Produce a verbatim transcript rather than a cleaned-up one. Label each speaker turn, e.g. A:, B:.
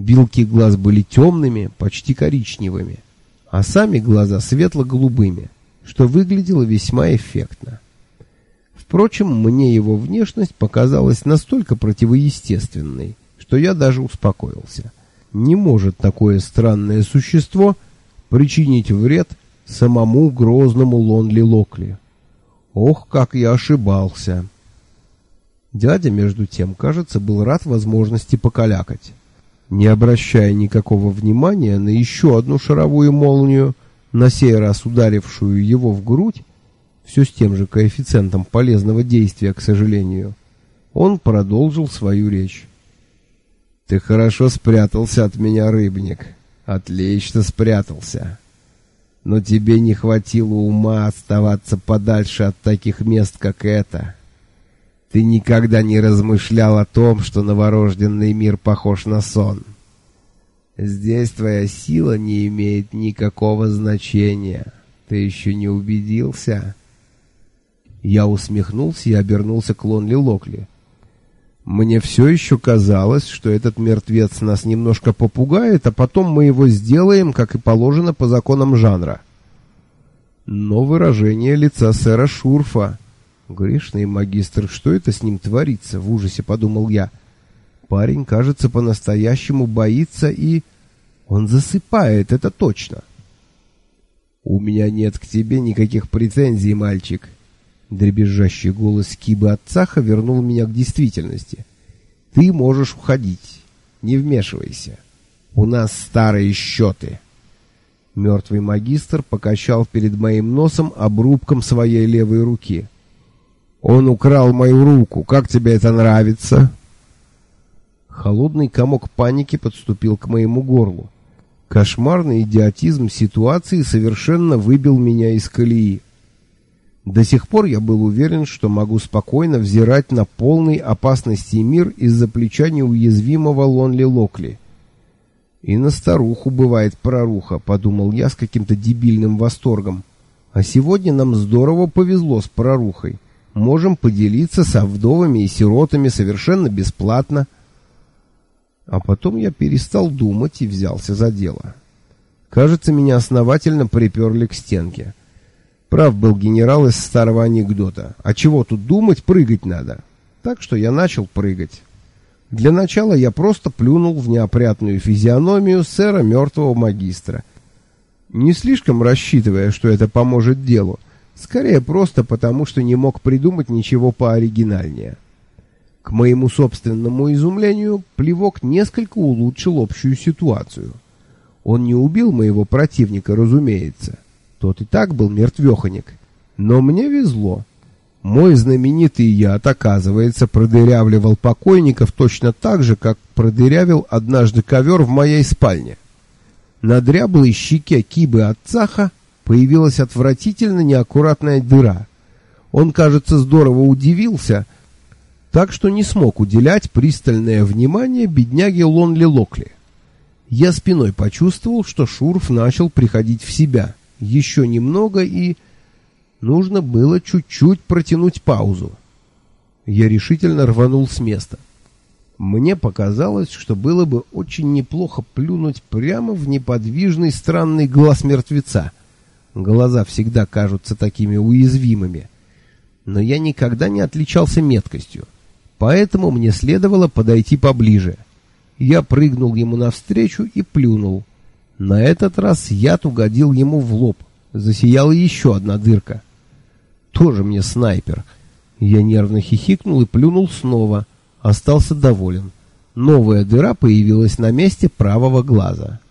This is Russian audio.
A: Белки глаз были темными, почти коричневыми, а сами глаза светло-голубыми, что выглядело весьма эффектно. Впрочем, мне его внешность показалась настолько противоестественной, что я даже успокоился. Не может такое странное существо причинить вред самому грозному Лонли Локли. Ох, как я ошибался! Дядя, между тем, кажется, был рад возможности покалякать. Не обращая никакого внимания на еще одну шаровую молнию, на сей раз ударившую его в грудь, все с тем же коэффициентом полезного действия, к сожалению, он продолжил свою речь. «Ты хорошо спрятался от меня, рыбник. Отлично спрятался. Но тебе не хватило ума оставаться подальше от таких мест, как это. Ты никогда не размышлял о том, что новорожденный мир похож на сон. Здесь твоя сила не имеет никакого значения. Ты еще не убедился?» Я усмехнулся и обернулся к Лонли Локли. Мне все еще казалось, что этот мертвец нас немножко попугает, а потом мы его сделаем, как и положено по законам жанра. Но выражение лица сэра Шурфа... Грешный магистр, что это с ним творится? В ужасе подумал я. Парень, кажется, по-настоящему боится и... Он засыпает, это точно. «У меня нет к тебе никаких претензий, мальчик». Дребезжащий голос Кибы Ацаха вернул меня к действительности. «Ты можешь уходить. Не вмешивайся. У нас старые счеты». Мертвый магистр покачал перед моим носом обрубком своей левой руки. «Он украл мою руку. Как тебе это нравится?» Холодный комок паники подступил к моему горлу. Кошмарный идиотизм ситуации совершенно выбил меня из колеи. До сих пор я был уверен, что могу спокойно взирать на полный опасности мир из-за плеча неуязвимого Лонли Локли. «И на старуху бывает проруха», — подумал я с каким-то дебильным восторгом. «А сегодня нам здорово повезло с прорухой. Можем поделиться со вдовами и сиротами совершенно бесплатно». А потом я перестал думать и взялся за дело. Кажется, меня основательно приперли к стенке. Прав был генерал из старого анекдота. А чего тут думать, прыгать надо. Так что я начал прыгать. Для начала я просто плюнул в неопрятную физиономию сэра мертвого магистра. Не слишком рассчитывая, что это поможет делу. Скорее просто потому, что не мог придумать ничего пооригинальнее. К моему собственному изумлению, плевок несколько улучшил общую ситуацию. Он не убил моего противника, разумеется. Тот и так был мертвеханик. Но мне везло. Мой знаменитый яд, оказывается, продырявливал покойников точно так же, как продырявил однажды ковер в моей спальне. На дряблой щеке Кибы Ацаха появилась отвратительно неаккуратная дыра. Он, кажется, здорово удивился, так что не смог уделять пристальное внимание бедняге Лонли Локли. Я спиной почувствовал, что Шурф начал приходить в себя. Еще немного, и нужно было чуть-чуть протянуть паузу. Я решительно рванул с места. Мне показалось, что было бы очень неплохо плюнуть прямо в неподвижный странный глаз мертвеца. Глаза всегда кажутся такими уязвимыми. Но я никогда не отличался меткостью, поэтому мне следовало подойти поближе. Я прыгнул ему навстречу и плюнул. На этот раз яд угодил ему в лоб. Засияла еще одна дырка. Тоже мне снайпер. Я нервно хихикнул и плюнул снова. Остался доволен. Новая дыра появилась на месте правого глаза.